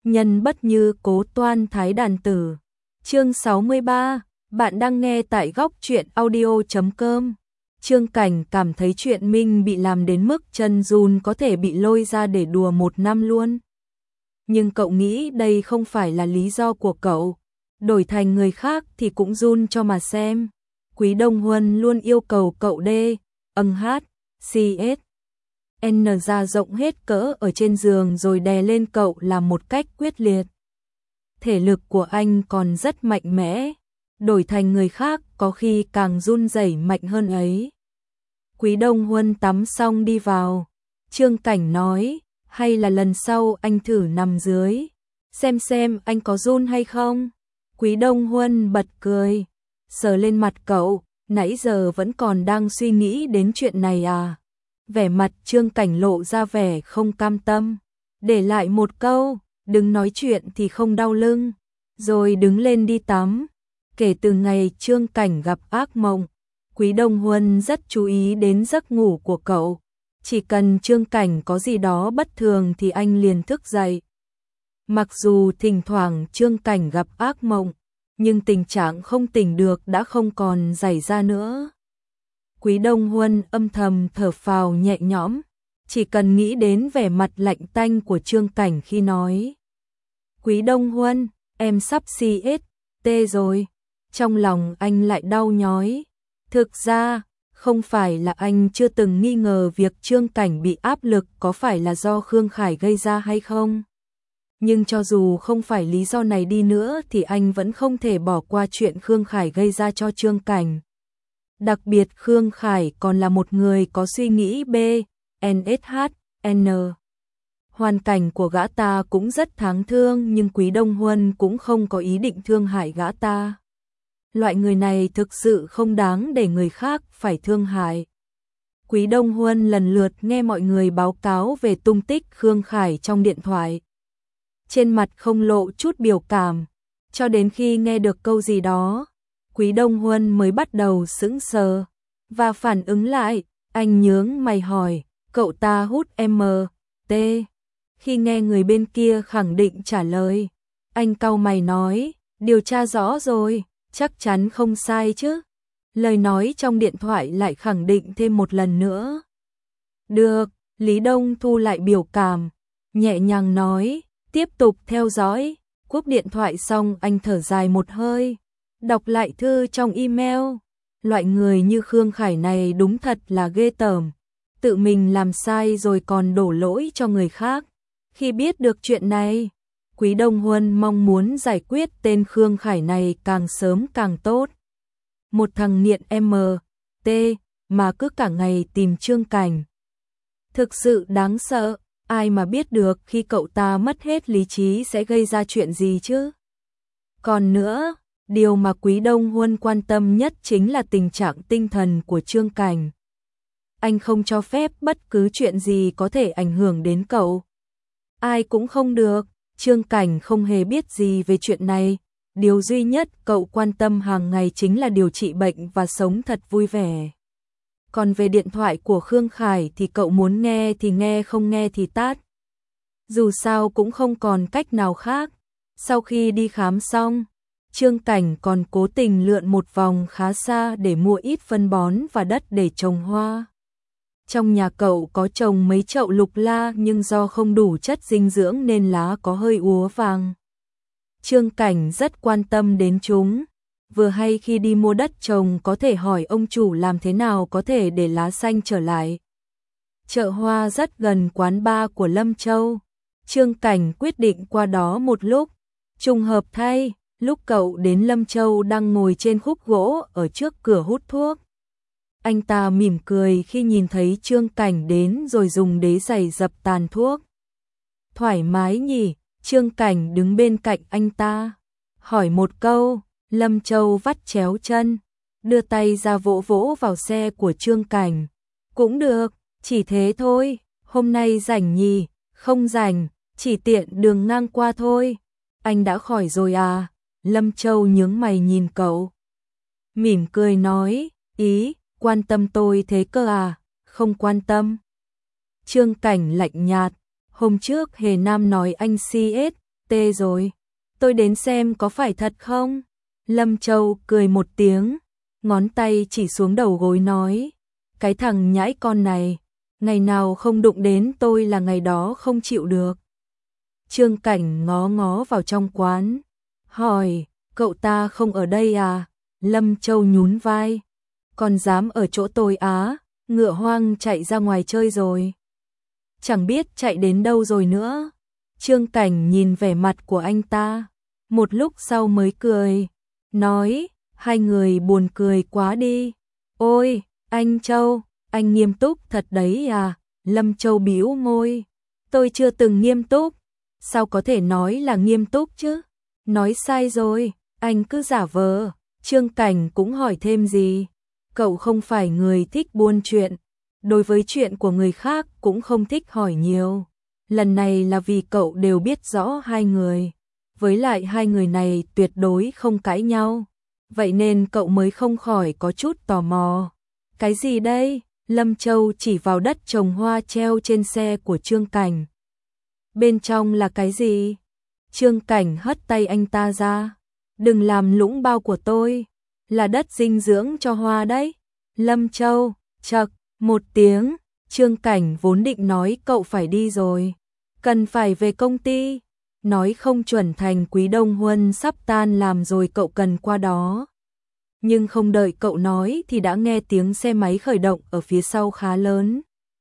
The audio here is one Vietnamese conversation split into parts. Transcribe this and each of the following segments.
Nhân bất như Cố Toan Thái Đàn Tử. Chương 63, bạn đang nghe tại góc truyện audio.com. Trương Cảnh cảm thấy chuyện Minh bị làm đến mức chân run có thể bị lôi ra để đùa 1 năm luôn. Nhưng cậu nghĩ đây không phải là lý do của cậu, đổi thành người khác thì cũng run cho mà xem. Quý Đông Huân luôn yêu cầu cậu CS N ra rộng hết cỡ ở trên giường rồi đè lên cậu làm một cách quyết liệt. Thể lực của anh còn rất mạnh mẽ, đổi thành người khác có khi càng run rẩy mạnh hơn ấy. Quý Đông Huân tắm xong đi vào, Trương Cảnh nói, hay là lần sau anh thử nằm dưới, xem anh có run hay không. Quý Đông Huân bật cười, sờ lên mặt cậu, nãy giờ vẫn còn đang suy nghĩ đến chuyện này à? Vẻ mặt Trương Cảnh lộ ra vẻ không cam tâm, để lại một câu, đừng nói chuyện thì không đau lưng, rồi đứng lên đi tắm. Kể từ ngày Trương Cảnh gặp ác mộng, Quý Đông Huân rất chú ý đến giấc ngủ của cậu. Chỉ cần Trương Cảnh có gì đó bất thường thì anh liền thức dậy. Mặc dù thỉnh thoảng Trương Cảnh gặp ác mộng, nhưng tình trạng không tỉnh được đã không còn xảy ra nữa. Quý Đông Huân âm thầm thở phào nhẹ nhõm, chỉ cần nghĩ đến vẻ mặt lạnh tanh của Trương Cảnh khi nói. Quý Đông Huân, em sắp CST rồi. Trong lòng anh lại đau nhói. Thực ra, không phải là anh chưa từng nghi ngờ việc Trương Cảnh bị áp lực có phải là do Khương Khải gây ra hay không. Nhưng cho dù không phải lý do này đi nữa thì anh vẫn không thể bỏ qua chuyện Khương Khải gây ra cho Trương Cảnh. Đặc biệt Khương Khải còn là một người có suy nghĩ BNSHN. Hoàn cảnh của gã ta cũng rất đáng thương nhưng Quý Đông Huân cũng không có ý định thương hại gã ta. Loại người này thực sự không đáng để người khác phải thương hại. Quý Đông Huân lần lượt nghe mọi người báo cáo về tung tích Khương Khải trong điện thoại. Trên mặt không lộ chút biểu cảm, cho đến khi nghe được câu gì đó, Quý Đông Huân mới bắt đầu sững sờ và phản ứng lại. Anh nhướng mày hỏi, cậu ta hút MT. Khi nghe người bên kia khẳng định trả lời, anh cau mày nói, điều tra rõ rồi, chắc chắn không sai chứ. Lời nói trong điện thoại lại khẳng định thêm một lần nữa. Được, Lý Đông thu lại biểu cảm, nhẹ nhàng nói, tiếp tục theo dõi. Cúp điện thoại xong anh thở dài một hơi, đọc lại thư trong email. Loại người như Khương Khải này đúng thật là ghê tởm, tự mình làm sai rồi còn đổ lỗi cho người khác. Khi biết được chuyện này, Quý Đông Huân mong muốn giải quyết tên Khương Khải này càng sớm càng tốt. Một thằng nghiện MT mà cứ cả ngày tìm Trương Cảnh. Thực sự đáng sợ, ai mà biết được khi cậu ta mất hết lý trí sẽ gây ra chuyện gì chứ. Còn nữa, điều mà Quý Đông Huân quan tâm nhất chính là tình trạng tinh thần của Trương Cảnh. Anh không cho phép bất cứ chuyện gì có thể ảnh hưởng đến cậu. Ai cũng không được, Trương Cảnh không hề biết gì về chuyện này. Điều duy nhất cậu quan tâm hàng ngày chính là điều trị bệnh và sống thật vui vẻ. Còn về điện thoại của Khương Khải thì cậu muốn nghe thì nghe, không nghe thì tát. Dù sao cũng không còn cách nào khác. Sau khi đi khám xong, Trương Cảnh còn cố tình lượn một vòng khá xa để mua ít phân bón và đất để trồng hoa. Trong nhà cậu có trồng mấy chậu lục la nhưng do không đủ chất dinh dưỡng nên lá có hơi úa vàng. Trương Cảnh rất quan tâm đến chúng. Vừa hay khi đi mua đất trồng có thể hỏi ông chủ làm thế nào có thể để lá xanh trở lại. Chợ hoa rất gần quán bar của Lâm Châu. Trương Cảnh quyết định qua đó một lúc. Trùng hợp thay, lúc cậu đến Lâm Châu đang ngồi trên khúc gỗ ở trước cửa hút thuốc. Anh ta mỉm cười khi nhìn thấy Trương Cảnh đến rồi dùng đế giày dập tàn thuốc. Thoải mái nhỉ? Trương Cảnh đứng bên cạnh anh ta, hỏi một câu. Lâm Châu vắt chéo chân, đưa tay ra vỗ vỗ vào xe của Trương Cảnh. Cũng được, chỉ thế thôi, hôm nay rảnh nhỉ? Không rảnh, chỉ tiện đường ngang qua thôi. Anh đã khỏi rồi à? Lâm Châu nhướng mày nhìn cậu, mỉm cười nói, ý, quan tâm tôi thế cơ à? Không quan tâm. Trương Cảnh lạnh nhạt, hôm trước Hề Nam nói anh CS Tê rồi, tôi đến xem có phải thật không? Lâm Châu cười một tiếng, ngón tay chỉ xuống đầu gối nói, cái thằng nhãi con này, ngày nào không đụng đến tôi là ngày đó không chịu được. Trương Cảnh ngó ngó vào trong quán, hỏi, cậu ta không ở đây à? Lâm Châu nhún vai, còn dám ở chỗ tôi á, ngựa hoang chạy ra ngoài chơi rồi. Chẳng biết chạy đến đâu rồi nữa. Trương Cảnh nhìn vẻ mặt của anh ta, một lúc sau mới cười, nói, hai người buồn cười quá đi. Ôi, anh Châu, anh nghiêm túc thật đấy à? Lâm Châu bĩu môi, tôi chưa từng nghiêm túc, sao có thể nói là nghiêm túc chứ? Nói sai rồi, anh cứ giả vờ. Trương Cảnh cũng hỏi thêm gì, cậu không phải người thích buôn chuyện, đối với chuyện của người khác cũng không thích hỏi nhiều. Lần này là vì cậu đều biết rõ hai người, với lại hai người này tuyệt đối không cãi nhau, vậy nên cậu mới không khỏi có chút tò mò. Cái gì đây? Lâm Châu chỉ vào đất trồng hoa treo trên xe của Trương Cảnh. Bên trong là cái gì? Trương Cảnh hất tay anh ta ra. Đừng làm lũng bao của tôi, là đất dinh dưỡng cho hoa đấy. Lâm Châu, chậc, một tiếng, Trương Cảnh vốn định nói cậu phải đi rồi, cần phải về công ty, nói không chuẩn thành Quý Đông Huân sắp tan làm rồi cậu cần qua đó. Nhưng không đợi cậu nói thì đã nghe tiếng xe máy khởi động ở phía sau khá lớn.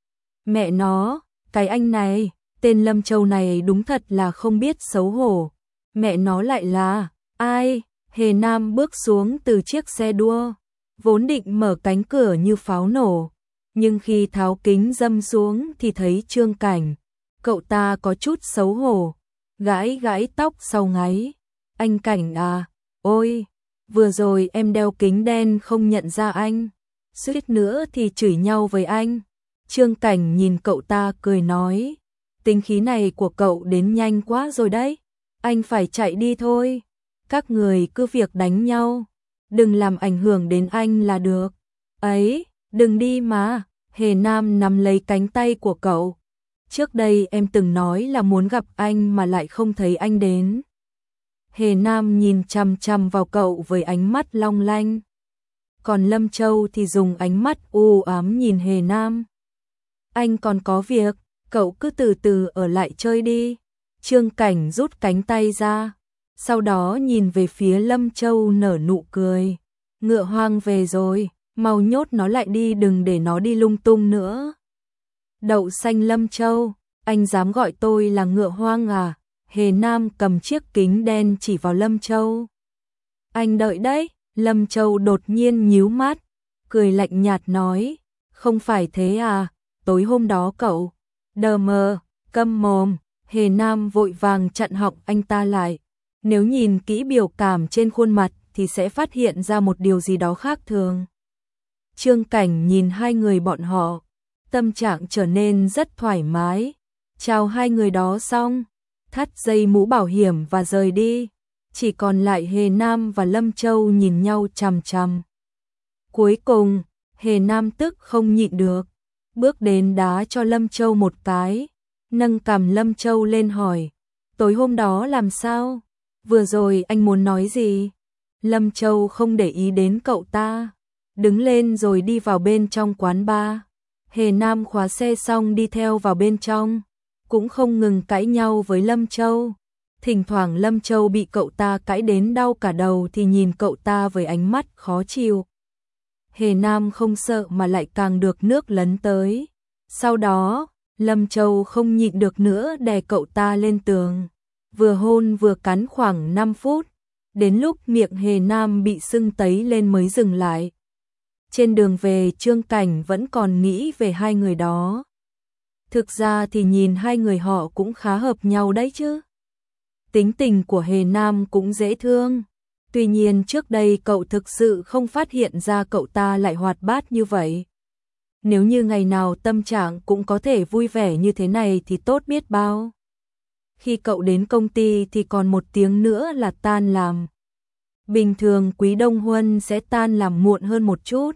Mẹ nó, cái anh này, tên Lâm Châu này đúng thật là không biết xấu hổ. Mẹ nó lại là, ai? Hề Nam bước xuống từ chiếc xe đua, vốn định mở cánh cửa như pháo nổ, nhưng khi tháo kính râm xuống thì thấy Trương Cảnh. Cậu ta có chút xấu hổ, gãi gãi tóc sau ngáy. Anh Cảnh à, ôi, vừa rồi em đeo kính đen không nhận ra anh, suýt nữa thì chửi nhau với anh. Trương Cảnh nhìn cậu ta cười nói, tính khí này của cậu đến nhanh quá rồi đấy, anh phải chạy đi thôi. Các người cứ việc đánh nhau, đừng làm ảnh hưởng đến anh là được. Ấy, đừng đi mà. Hề Nam nắm lấy cánh tay của cậu. Trước đây em từng nói là muốn gặp anh mà lại không thấy anh đến. Hề Nam nhìn chằm chằm vào cậu với ánh mắt long lanh. Còn Lâm Châu thì dùng ánh mắt u ám nhìn Hề Nam. Anh còn có việc, cậu cứ từ từ ở lại chơi đi. Trương Cảnh rút cánh tay ra, sau đó nhìn về phía Lâm Châu nở nụ cười. Ngựa hoang về rồi, mau nhốt nó lại đi, đừng để nó đi lung tung nữa. Đậu xanh Lâm Châu, anh dám gọi tôi là ngựa hoang à? Hề Nam cầm chiếc kính đen chỉ vào Lâm Châu. Anh đợi đấy. Lâm Châu đột nhiên nhíu mắt, cười lạnh nhạt nói, không phải thế à, tối hôm đó cậu, đờ mờ, câm mồm. Hề Nam vội vàng chặn họng anh ta lại, nếu nhìn kỹ biểu cảm trên khuôn mặt thì sẽ phát hiện ra một điều gì đó khác thường. Trương Cảnh nhìn hai người bọn họ, tâm trạng trở nên rất thoải mái, chào hai người đó xong, thắt dây mũ bảo hiểm và rời đi. Chỉ còn lại Hề Nam và Lâm Châu nhìn nhau chằm chằm. Cuối cùng, Hề Nam tức không nhịn được, bước đến đá cho Lâm Châu một cái, nâng cằm Lâm Châu lên hỏi, tối hôm đó làm sao? Vừa rồi anh muốn nói gì? Lâm Châu không để ý đến cậu ta, đứng lên rồi đi vào bên trong quán bar. Hề Nam khóa xe xong đi theo vào bên trong, cũng không ngừng cãi nhau với Lâm Châu. Thỉnh thoảng Lâm Châu bị cậu ta cãi đến đau cả đầu thì nhìn cậu ta với ánh mắt khó chịu. Hề Nam không sợ mà lại càng được nước lấn tới. Sau đó, Lâm Châu không nhịn được nữa đè cậu ta lên tường, vừa hôn vừa cắn khoảng 5 phút, đến lúc miệng Hề Nam bị sưng tấy lên mới dừng lại. Trên đường về Trương Cảnh vẫn còn nghĩ về hai người đó. Thực ra thì nhìn hai người họ cũng khá hợp nhau đấy chứ. Tính tình của Hề Nam cũng dễ thương. Tuy nhiên trước đây cậu thực sự không phát hiện ra cậu ta lại hoạt bát như vậy. Nếu như ngày nào tâm trạng cũng có thể vui vẻ như thế này thì tốt biết bao. Khi cậu đến công ty thì còn 1 tiếng nữa là tan làm. Bình thường Quý Đông Huân sẽ tan làm muộn hơn một chút.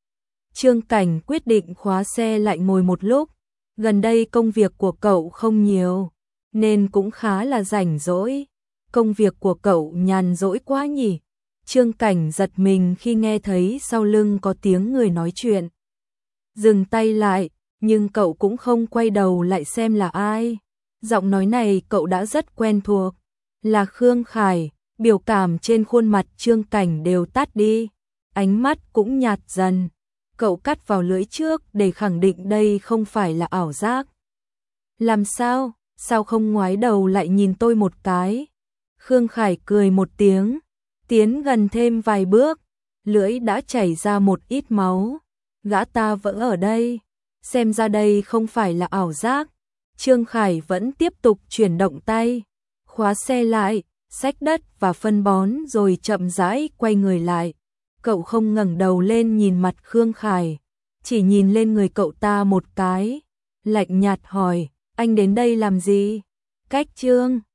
Trương Cảnh quyết định khóa xe lại ngồi một lúc. Gần đây công việc của cậu không nhiều, nên cũng khá là rảnh rỗi. Công việc của cậu nhàn rỗi quá nhỉ? Trương Cảnh giật mình khi nghe thấy sau lưng có tiếng người nói chuyện. Dừng tay lại, nhưng cậu cũng không quay đầu lại xem là ai. Giọng nói này cậu đã rất quen thuộc, là Khương Khải. Biểu cảm trên khuôn mặt Trương Cảnh đều tắt đi, ánh mắt cũng nhạt dần. Cậu cắt vào lưỡi trước để khẳng định đây không phải là ảo giác. Làm sao? Sao không ngoái đầu lại nhìn tôi một cái? Khương Khải cười một tiếng, tiến gần thêm vài bước, lưỡi đã chảy ra một ít máu. Gã ta vẫn ở đây, xem ra đây không phải là ảo giác. Trương Khải vẫn tiếp tục chuyển động tay, khóa xe lại, xách đất và phân bón rồi chậm rãi quay người lại. Cậu không ngẩng đầu lên nhìn mặt Khương Khải, chỉ nhìn lên người cậu ta một cái, lạnh nhạt hỏi, anh đến đây làm gì? Cách Trương